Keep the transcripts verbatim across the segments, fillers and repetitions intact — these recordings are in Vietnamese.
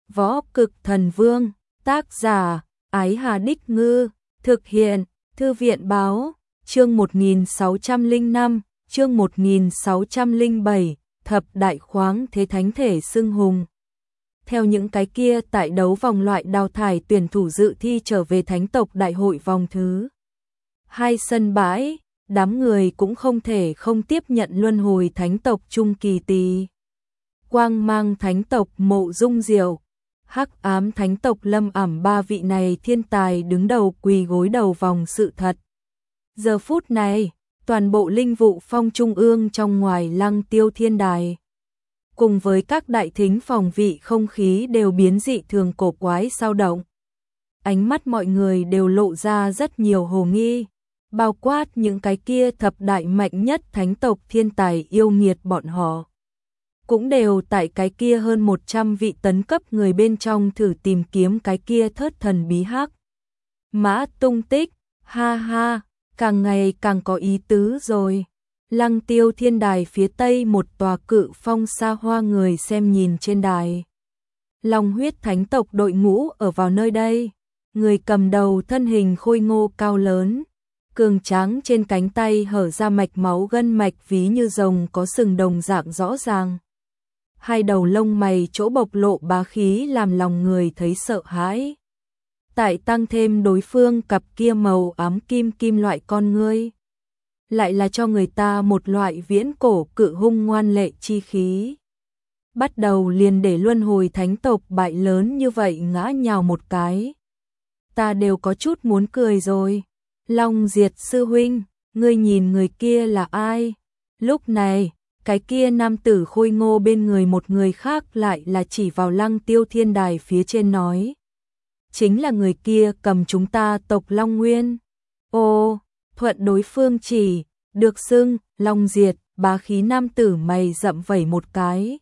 Võ Cực Thần Vương, tác giả, Ái Hà Đích Ngư, thực hiện, Thư viện Báo, chương một nghìn sáu trăm lẻ năm, chương một nghìn sáu trăm lẻ bảy, thập đại khoáng thế thánh thể xưng hùng. Theo những cái kia tại đấu vòng loại đào thải tuyển thủ dự thi trở về thánh tộc đại hội vòng thứ hai sân bãi, đám người cũng không thể không tiếp nhận luân hồi thánh tộc trung kỳ tỷ. Quang mang thánh tộc Mộ Dung Diệu, hắc ám thánh tộc Lâm Ảm, ba vị này thiên tài đứng đầu quỳ gối đầu vòng sự thật. Giờ phút này, toàn bộ linh vụ phong trung ương trong ngoài Lăng Tiêu Thiên Đài, cùng với các đại thính phòng vị không khí đều biến dị thường cổ quái sao động. Ánh mắt mọi người đều lộ ra rất nhiều hồ nghi, bao quát những cái kia thập đại mạnh nhất thánh tộc thiên tài yêu nghiệt bọn họ. Cũng đều tại cái kia hơn một trăm vị tấn cấp người bên trong thử tìm kiếm cái kia thất thần bí hắc mã tung tích, ha ha, càng ngày càng có ý tứ rồi. Lăng Tiêu Thiên Đài phía tây một tòa cự phong xa hoa người xem nhìn trên đài. Long huyết thánh tộc đội ngũ ở vào nơi đây, người cầm đầu thân hình khôi ngô cao lớn, cường tráng trên cánh tay hở ra mạch máu gân mạch ví như rồng có sừng đồng dạng rõ ràng. Hai đầu lông mày chỗ bộc lộ bá khí làm lòng người thấy sợ hãi. Tại tăng thêm đối phương cặp kia màu ám kim kim loại con ngươi, lại là cho người ta một loại viễn cổ cự hung ngoan lệ chi khí. Bắt đầu liền để luân hồi thánh tộc bại lớn như vậy ngã nhào một cái. Ta đều có chút muốn cười rồi. Long Diệt sư huynh, ngươi nhìn người kia là ai? Lúc này, cái kia nam tử khôi ngô bên người một người khác lại là chỉ vào Lăng Tiêu Thiên Đài phía trên nói. Chính là người kia cầm chúng ta tộc Long Nguyên. Ô, thuận đối phương chỉ, được xưng, Long Diệt, bá khí nam tử mày rậm vẩy một cái.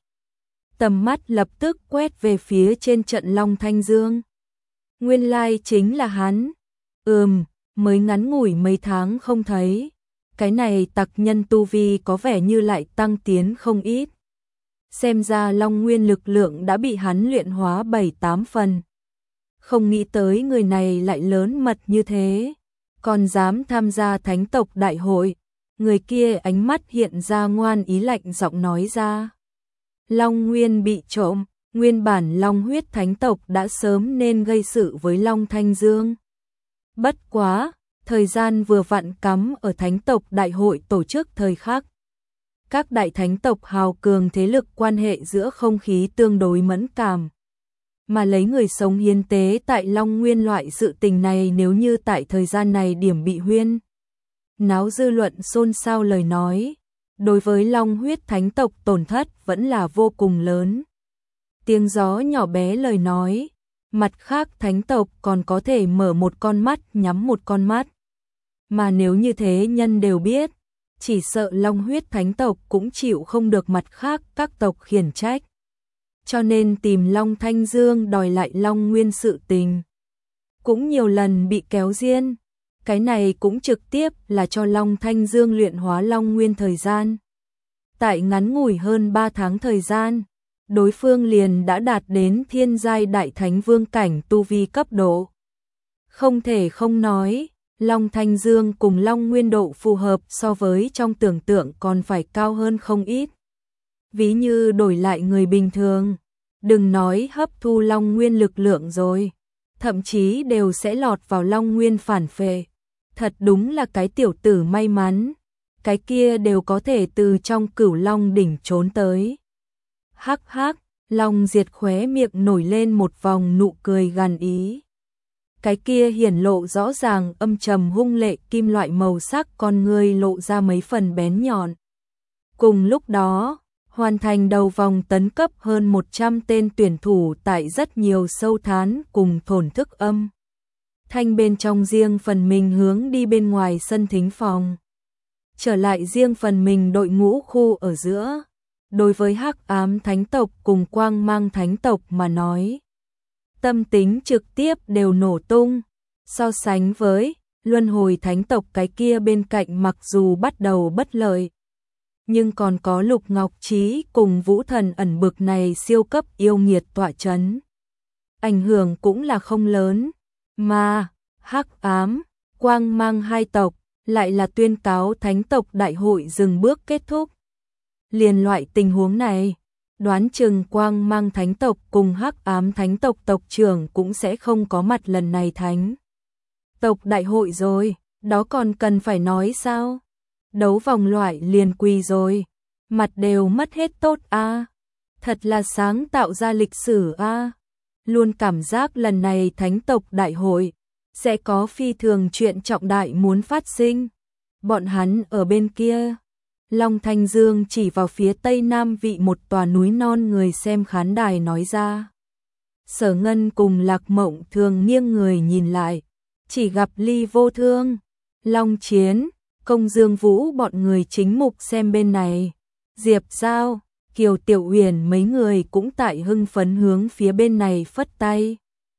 Tầm mắt lập tức quét về phía trên trận Long Thanh Dương. Nguyên lai chính là hắn. Ừm, mới ngắn ngủi mấy tháng không thấy. Cái này tặc nhân tu vi có vẻ như lại tăng tiến không ít. Xem ra Long Nguyên lực lượng đã bị hắn luyện hóa bảy tám phần. Không nghĩ tới người này lại lớn mật như thế, còn dám tham gia thánh tộc đại hội. Người kia ánh mắt hiện ra ngoan ý lạnh giọng nói ra. Long Nguyên bị trộm, nguyên bản Long huyết thánh tộc đã sớm nên gây sự với Long Thanh Dương. Bất quá, thời gian vừa vặn cắm ở thánh tộc đại hội tổ chức thời khắc. Các đại thánh tộc hào cường thế lực quan hệ giữa không khí tương đối mẫn cảm. Mà lấy người sống hiến tế tại Long Nguyên loại sự tình này, nếu như tại thời gian này điểm bị huyên náo dư luận xôn xao lời nói, đối với Long huyết thánh tộc tổn thất vẫn là vô cùng lớn. Tiếng gió nhỏ bé lời nói, mặt khác thánh tộc còn có thể mở một con mắt nhắm một con mắt. Mà nếu như thế nhân đều biết, chỉ sợ Long huyết thánh tộc cũng chịu không được mặt khác các tộc khiển trách. Cho nên tìm Long Thanh Dương đòi lại Long Nguyên sự tình, cũng nhiều lần bị kéo diên. Cái này cũng trực tiếp là cho Long Thanh Dương luyện hóa Long Nguyên thời gian. Tại ngắn ngủi hơn ba tháng thời gian, đối phương liền đã đạt đến thiên giai đại thánh vương cảnh tu vi cấp độ. Không thể không nói, Long Thanh Dương cùng Long Nguyên độ phù hợp so với trong tưởng tượng còn phải cao hơn không ít. Ví như đổi lại người bình thường, đừng nói hấp thu Long Nguyên lực lượng rồi, thậm chí đều sẽ lọt vào Long Nguyên phản phệ. Thật đúng là cái tiểu tử may mắn, cái kia đều có thể từ trong Cửu Long đỉnh trốn tới. Hắc hắc, Long Diệt khóe miệng nổi lên một vòng nụ cười gằn ý. Cái kia hiển lộ rõ ràng âm trầm hung lệ kim loại màu sắc con ngươi lộ ra mấy phần bén nhọn. Cùng lúc đó, hoàn thành đầu vòng tấn cấp hơn một trăm tên tuyển thủ tại rất nhiều sâu thán cùng thổn thức âm thanh bên trong riêng phần mình hướng đi bên ngoài sân thính phòng. Trở lại riêng phần mình đội ngũ khu ở giữa. Đối với hắc ám thánh tộc cùng quang mang thánh tộc mà nói, tâm tính trực tiếp đều nổ tung. So sánh với luân hồi thánh tộc cái kia bên cạnh mặc dù bắt đầu bất lợi, nhưng còn có Lục Ngọc Trí cùng Vũ Thần ẩn bực này siêu cấp yêu nghiệt tọa chấn. ảnh hưởng cũng là không lớn, mà hắc ám, quang mang hai tộc lại là tuyên cáo thánh tộc đại hội dừng bước kết thúc. Liền loại tình huống này, đoán chừng quang mang thánh tộc cùng hắc ám thánh tộc tộc trưởng cũng sẽ không có mặt lần này thánh tộc đại hội rồi, đó còn cần phải nói sao? Đấu vòng loại liền quỳ rồi, mặt đều mất hết tốt a. À. Thật là sáng tạo ra lịch sử a. À. Luôn cảm giác lần này thánh tộc đại hội sẽ có phi thường chuyện trọng đại muốn phát sinh. Bọn hắn ở bên kia. Long Thanh Dương chỉ vào phía tây nam vị một tòa núi non người xem khán đài nói ra. Sở Ngân cùng Lạc Mộng Thường nghiêng người nhìn lại, chỉ gặp Ly Vô Thương, Long Chiến, Công Dương Vũ bọn người chính mục xem bên này. Diệp Giao, Kiều Tiểu Uyển mấy người cũng tại hưng phấn hướng phía bên này phất tay.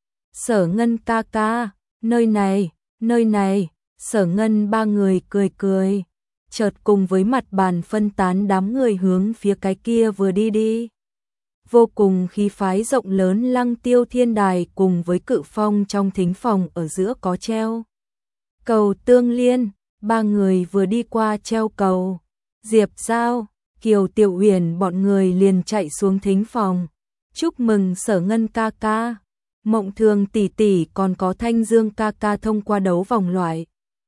Sở Ngân ca ca, nơi này, nơi này, Sở Ngân ba người cười cười, chợt cùng với mặt bàn phân tán đám người hướng phía cái kia vừa đi đi. Vô cùng khí phái rộng lớn Lăng Tiêu Thiên Đài cùng với Cự Phong trong thính phòng ở giữa có treo cầu tương liên, ba người vừa đi qua treo cầu, Diệp Giao, Kiều Tiểu Uyển bọn người liền chạy xuống thính phòng, chúc mừng Sở Ngân ca ca, Mộng Thường tỷ tỷ còn có Thanh Dương ca ca thông qua đấu vòng loại.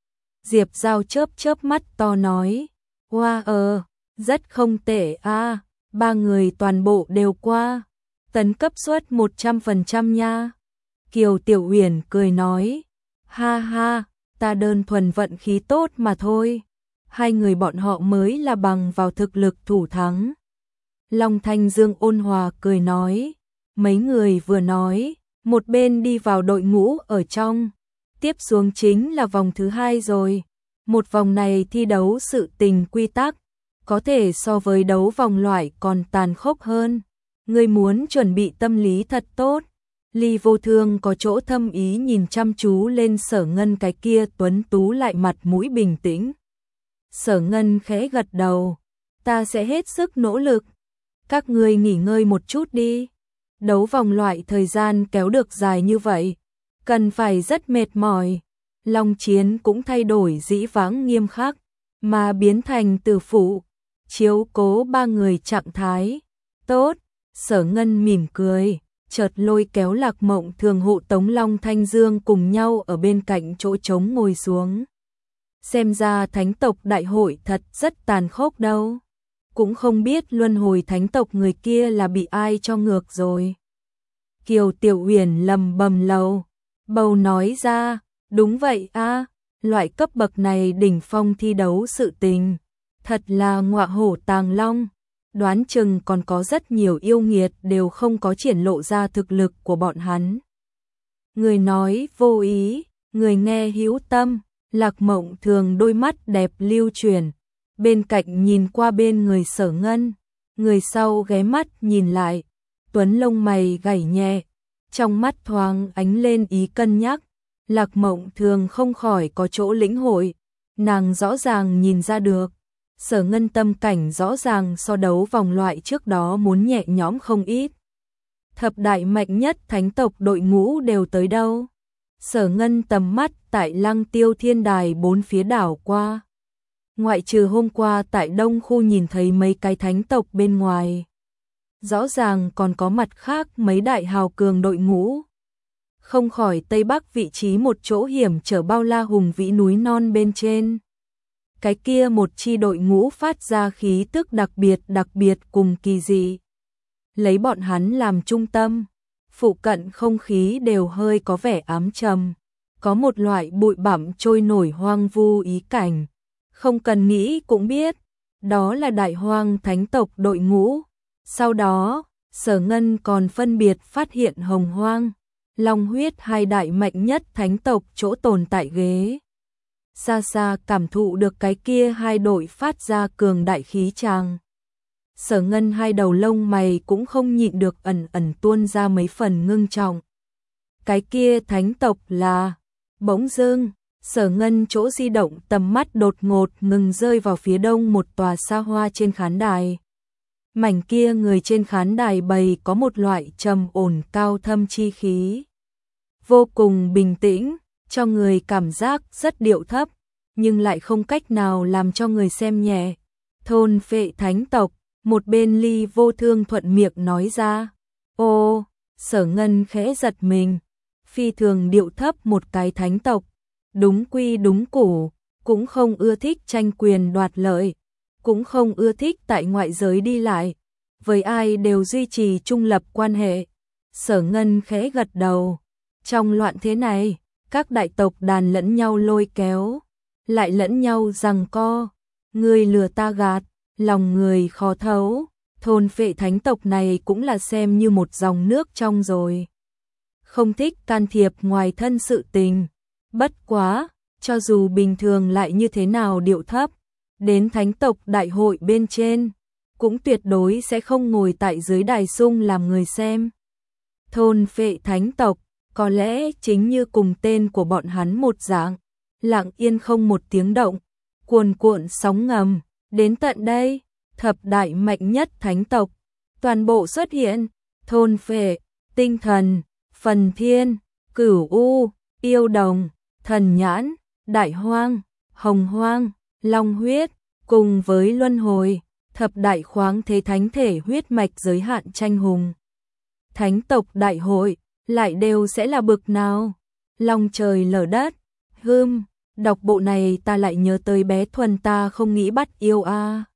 Diệp Giao chớp chớp mắt to nói, wow ờ, rất không tệ a, à, ba người toàn bộ đều qua, tấn cấp suất một trăm phần trăm nha. Kiều Tiểu Uyển cười nói, ha ha, ta đơn thuần vận khí tốt mà thôi, hai người bọn họ mới là bằng vào thực lực thủ thắng. Long Thanh Dương ôn hòa cười nói, mấy người vừa nói, một bên đi vào đội ngũ ở trong. Tiếp xuống chính là vòng thứ hai rồi. Một vòng này thi đấu sự tình quy tắc, có thể so với đấu vòng loại còn tàn khốc hơn. Ngươi muốn chuẩn bị tâm lý thật tốt. Ly Vô Thương có chỗ thâm ý nhìn chăm chú lên Sở Ngân cái kia tuấn tú lại mặt mũi bình tĩnh. Sở Ngân khẽ gật đầu, ta sẽ hết sức nỗ lực. Các ngươi nghỉ ngơi một chút đi. Đấu vòng loại thời gian kéo được dài như vậy, cần phải rất mệt mỏi. Long Chiến cũng thay đổi dĩ vãng nghiêm khắc, mà biến thành tử phụ, chiếu cố ba người trạng thái. Tốt, Sở Ngân mỉm cười, chợt lôi kéo Lạc Mộng Thường hộ tống Long Thanh Dương cùng nhau ở bên cạnh chỗ trống ngồi xuống. Xem ra thánh tộc đại hội thật rất tàn khốc đâu. Cũng không biết luân hồi thánh tộc người kia là bị ai cho ngược rồi. Kiều Tiểu Uyển lầm bầm lầu bầu nói ra, đúng vậy a, loại cấp bậc này đỉnh phong thi đấu sự tình, thật là ngọa hổ tàng long, đoán chừng còn có rất nhiều yêu nghiệt đều không có triển lộ ra thực lực của bọn hắn. Người nói vô ý, người nghe hữu tâm, Lạc Mộng Thường đôi mắt đẹp lưu chuyển, bên cạnh nhìn qua bên người Sở Ngân, người sau ghé mắt nhìn lại, tuấn lông mày gảy nhẹ, trong mắt thoáng ánh lên ý cân nhắc. Lạc Mộng Thường không khỏi có chỗ lĩnh hội, nàng rõ ràng nhìn ra được, Sở Ngân tâm cảnh rõ ràng so đấu vòng loại trước đó muốn nhẹ nhõm không ít. Thập đại mạnh nhất thánh tộc đội ngũ đều tới đâu? Sở Ngân tầm mắt tại Lăng Tiêu Thiên Đài bốn phía đảo qua. Ngoại trừ hôm qua tại Đông khu nhìn thấy mấy cái thánh tộc bên ngoài, rõ ràng còn có mặt khác mấy đại hào cường đội ngũ. Không khỏi Tây Bắc vị trí một chỗ hiểm trở bao la hùng vĩ núi non bên trên. Cái kia một chi đội ngũ phát ra khí tức đặc biệt đặc biệt cùng kỳ dị. Lấy bọn hắn làm trung tâm, phụ cận không khí đều hơi có vẻ ám trầm, có một loại bụi bặm trôi nổi hoang vu ý cảnh. Không cần nghĩ cũng biết, đó là đại hoang thánh tộc đội ngũ. Sau đó, Sở Ngân còn phân biệt phát hiện hồng hoang, long huyết hai đại mạnh nhất thánh tộc chỗ tồn tại ghế. Xa xa cảm thụ được cái kia hai đội phát ra cường đại khí tràng. Sở Ngân hai đầu lông mày cũng không nhịn được ẩn ẩn tuôn ra mấy phần ngưng trọng. Cái kia thánh tộc là... Bỗng dưng, Sở Ngân chỗ di động tầm mắt đột ngột ngừng rơi vào phía đông một tòa xa hoa trên khán đài. Mảnh kia người trên khán đài bày có một loại trầm ổn cao thâm chi khí. Vô cùng bình tĩnh, cho người cảm giác rất điệu thấp, nhưng lại không cách nào làm cho người xem nhẹ. Thôn Phệ thánh tộc, một bên Ly Vô Thương thuận miệng nói ra. Ô, Sở Ngân khẽ giật mình, phi thường điệu thấp một cái thánh tộc, đúng quy đúng củ, cũng không ưa thích tranh quyền đoạt lợi, cũng không ưa thích tại ngoại giới đi lại, với ai đều duy trì trung lập quan hệ. Sở Ngân khẽ gật đầu, trong loạn thế này, các đại tộc đàn lẫn nhau lôi kéo, lại lẫn nhau giằng co, người lừa ta gạt, lòng người khó thấu. Thôn Phệ thánh tộc này cũng là xem như một dòng nước trong rồi, không thích can thiệp ngoài thân sự tình. Bất quá, cho dù bình thường lại như thế nào điệu thấp, đến thánh tộc đại hội bên trên, cũng tuyệt đối sẽ không ngồi tại dưới đài sung làm người xem. Thôn Phệ thánh tộc, có lẽ chính như cùng tên của bọn hắn một dạng, lặng yên không một tiếng động, cuồn cuộn sóng ngầm, đến tận đây, thập đại mạnh nhất thánh tộc, toàn bộ xuất hiện, Thôn Phệ, Tinh Thần, Phần Thiên, Cửu U, Yêu Đồng, Thần Nhãn, Đại Hoang, Hồng Hoang, Long Huyết, cùng với Luân Hồi, thập đại khoáng thế thánh thể huyết mạch giới hạn tranh hùng. Thánh tộc đại hội, lại đều sẽ là bực nào? Long trời lở đất, hưm, đọc bộ này ta lại nhớ tới bé Thuần ta không nghĩ bắt yêu a.